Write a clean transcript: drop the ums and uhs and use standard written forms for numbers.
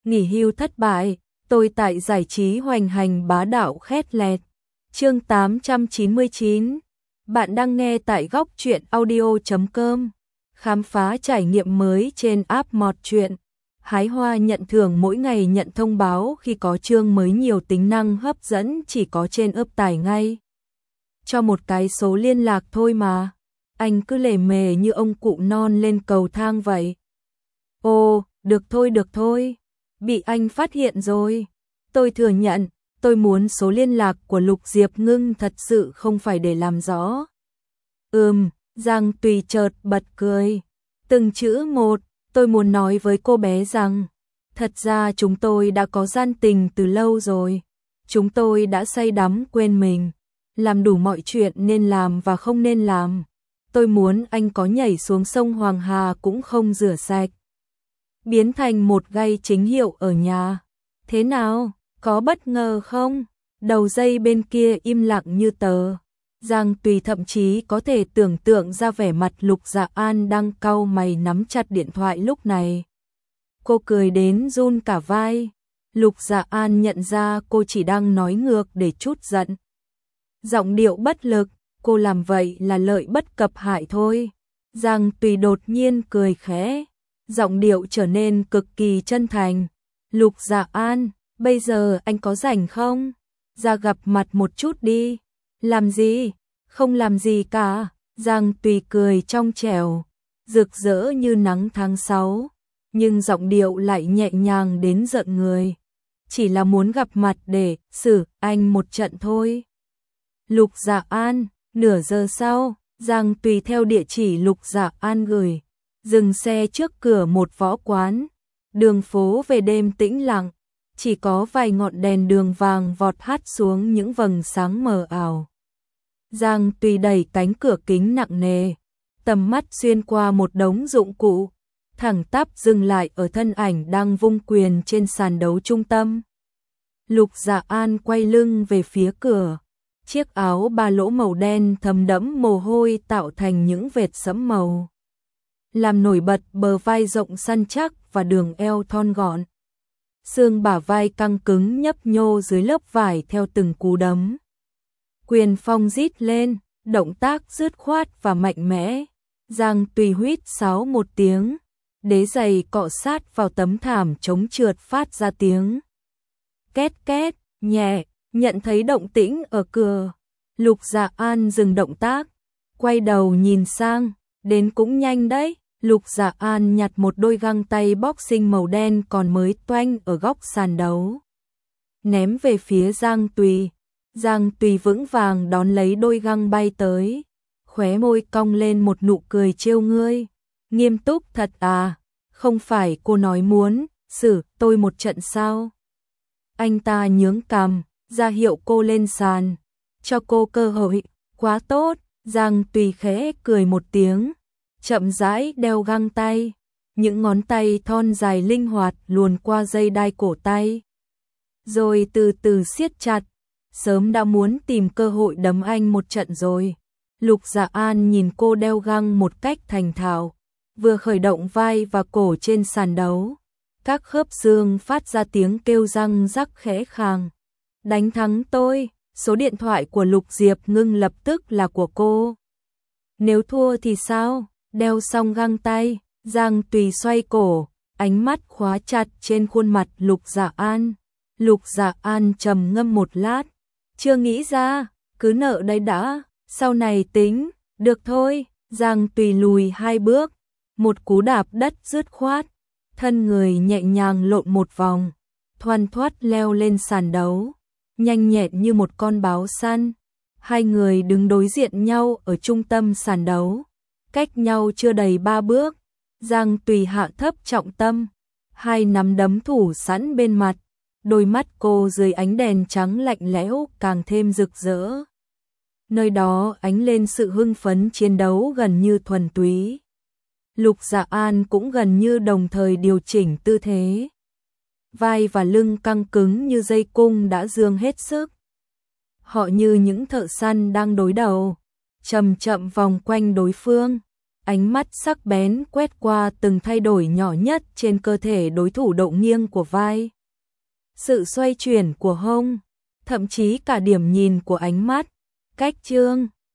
nghỉ hưu thất bại, tôi tại giải trí hoành hành bá đạo khét lẹt. Chương 899. Bạn đang nghe tại góc truyện audio.com. Khám phá trải nghiệm mới trên app Mọt Truyện. Hái hoa nhận thưởng mỗi ngày nhận thông báo khi có chương mới nhiều tính năng hấp dẫn chỉ có trên ấp tải ngay. Cho một cái số liên lạc thôi mà. Anh cứ lề mề như ông cụ non lên cầu thang vậy. Ồ, được thôi. Bị anh phát hiện rồi. Tôi thừa nhận, tôi muốn số liên lạc của Lục Diệp Ngưng thật sự không phải để làm rõ. Giang Tùy chợt bật cười. Từng chữ một, tôi muốn nói với cô bé rằng, thật ra chúng tôi đã có gian tình từ lâu rồi. Chúng tôi đã say đắm quên mình, làm đủ mọi chuyện nên làm và không nên làm. Tôi muốn anh có nhảy xuống sông Hoàng Hà cũng không rửa sạch. Biến thành một gay chính hiệu ở nhà. Thế nào, có bất ngờ không? Đầu dây bên kia im lặng như tờ. Giang Tùy thậm chí có thể tưởng tượng ra vẻ mặt Lục Dạ An đang cau mày nắm chặt điện thoại lúc này. Cô cười đến run cả vai. Lục Dạ An nhận ra cô chỉ đang nói ngược để trút giận. Giọng điệu bất lực, cô làm vậy là lợi bất cập hại thôi. Giang Tùy đột nhiên cười khẽ. Giọng điệu trở nên cực kỳ chân thành. Lục Dạ An, bây giờ anh có rảnh không? Ra gặp mặt một chút đi. Làm gì? Không làm gì cả. Giang Tùy cười trong trẻo, rực rỡ như nắng tháng 6, nhưng giọng điệu lại nhẹ nhàng đến giận người. Chỉ là muốn gặp mặt để xử anh một trận thôi. Lục Dạ An, nửa giờ sau, Giang Tùy theo địa chỉ Lục Dạ An gửi, dừng xe trước cửa một võ quán. Đường phố về đêm tĩnh lặng, chỉ có vài ngọn đèn đường vàng vọt hắt xuống những vầng sáng mờ ảo. Giang Tùy đẩy cánh cửa kính nặng nề, tầm mắt xuyên qua một đống dụng cụ, thẳng tắp dừng lại ở thân ảnh đang vung quyền trên sàn đấu trung tâm. Lục Dạ An quay lưng về phía cửa, chiếc áo ba lỗ màu đen thấm đẫm mồ hôi tạo thành những vệt sẫm màu, làm nổi bật bờ vai rộng săn chắc và đường eo thon gọn. Xương bả vai căng cứng nhấp nhô dưới lớp vải theo từng cú đấm. Quyền phong rít lên, động tác dứt khoát và mạnh mẽ. Giang Tùy huýt sáo một tiếng, đế giày cọ sát vào tấm thảm chống trượt phát ra tiếng két két nhẹ. Nhận thấy động tĩnh ở cửa, Lục Dạ An dừng động tác, quay đầu nhìn sang. Đến cũng nhanh đấy. Lục Dạ An nhặt một đôi găng tay boxing màu đen còn mới toanh ở góc sàn đấu, ném về phía Giang Tùy. Giang Tùy vững vàng đón lấy đôi găng bay tới, khóe môi cong lên một nụ cười trêu ngươi. Nghiêm túc thật à? Không phải cô nói muốn xử tôi một trận sao? Anh ta nhướng cằm, ra hiệu cô lên sàn, cho cô cơ hội. Quá tốt. Giang Tùy khẽ cười một tiếng, chậm rãi đeo găng tay, những ngón tay thon dài linh hoạt luồn qua dây đai cổ tay, rồi từ từ siết chặt. Sớm đã muốn tìm cơ hội đấm anh một trận rồi. Lục Dạ An nhìn cô đeo găng một cách thành thạo, vừa khởi động vai và cổ trên sàn đấu, các khớp xương phát ra tiếng kêu răng rắc khẽ khàng. Đánh thắng tôi, số điện thoại của Lục Diệp Ngưng lập tức là của cô. Nếu thua thì sao? Đeo xong găng tay, Giang Tùy xoay cổ, ánh mắt khóa chặt trên khuôn mặt Lục Dạ An. Lục Dạ An trầm ngâm một lát, chưa nghĩ ra, cứ nợ đây đã, sau này tính. Được thôi. Giang Tùy lùi 2 bước, một cú đạp đất dứt khoát, thân người nhẹ nhàng lộn một vòng, thoăn thoắt leo lên sàn đấu, nhanh nhẹn như một con báo săn. Hai người đứng đối diện nhau ở trung tâm sàn đấu, cách nhau chưa đầy 3 bước. Giang Tùy hạ thấp trọng tâm, hai nắm đấm thủ sẵn bên mặt, đôi mắt cô dưới ánh đèn trắng lạnh lẽo càng thêm rực rỡ. Nơi đó ánh lên sự hưng phấn chiến đấu gần như thuần túy. Lục Dạ An cũng gần như đồng thời điều chỉnh tư thế, vai và lưng căng cứng như dây cung đã dương hết sức. Họ như những thợ săn đang đối đầu, chậm chậm vòng quanh đối phương, ánh mắt sắc bén quét qua từng thay đổi nhỏ nhất trên cơ thể đối thủ, độ nghiêng của vai, sự xoay chuyển của hông, thậm chí cả điểm nhìn của ánh mắt, cách chương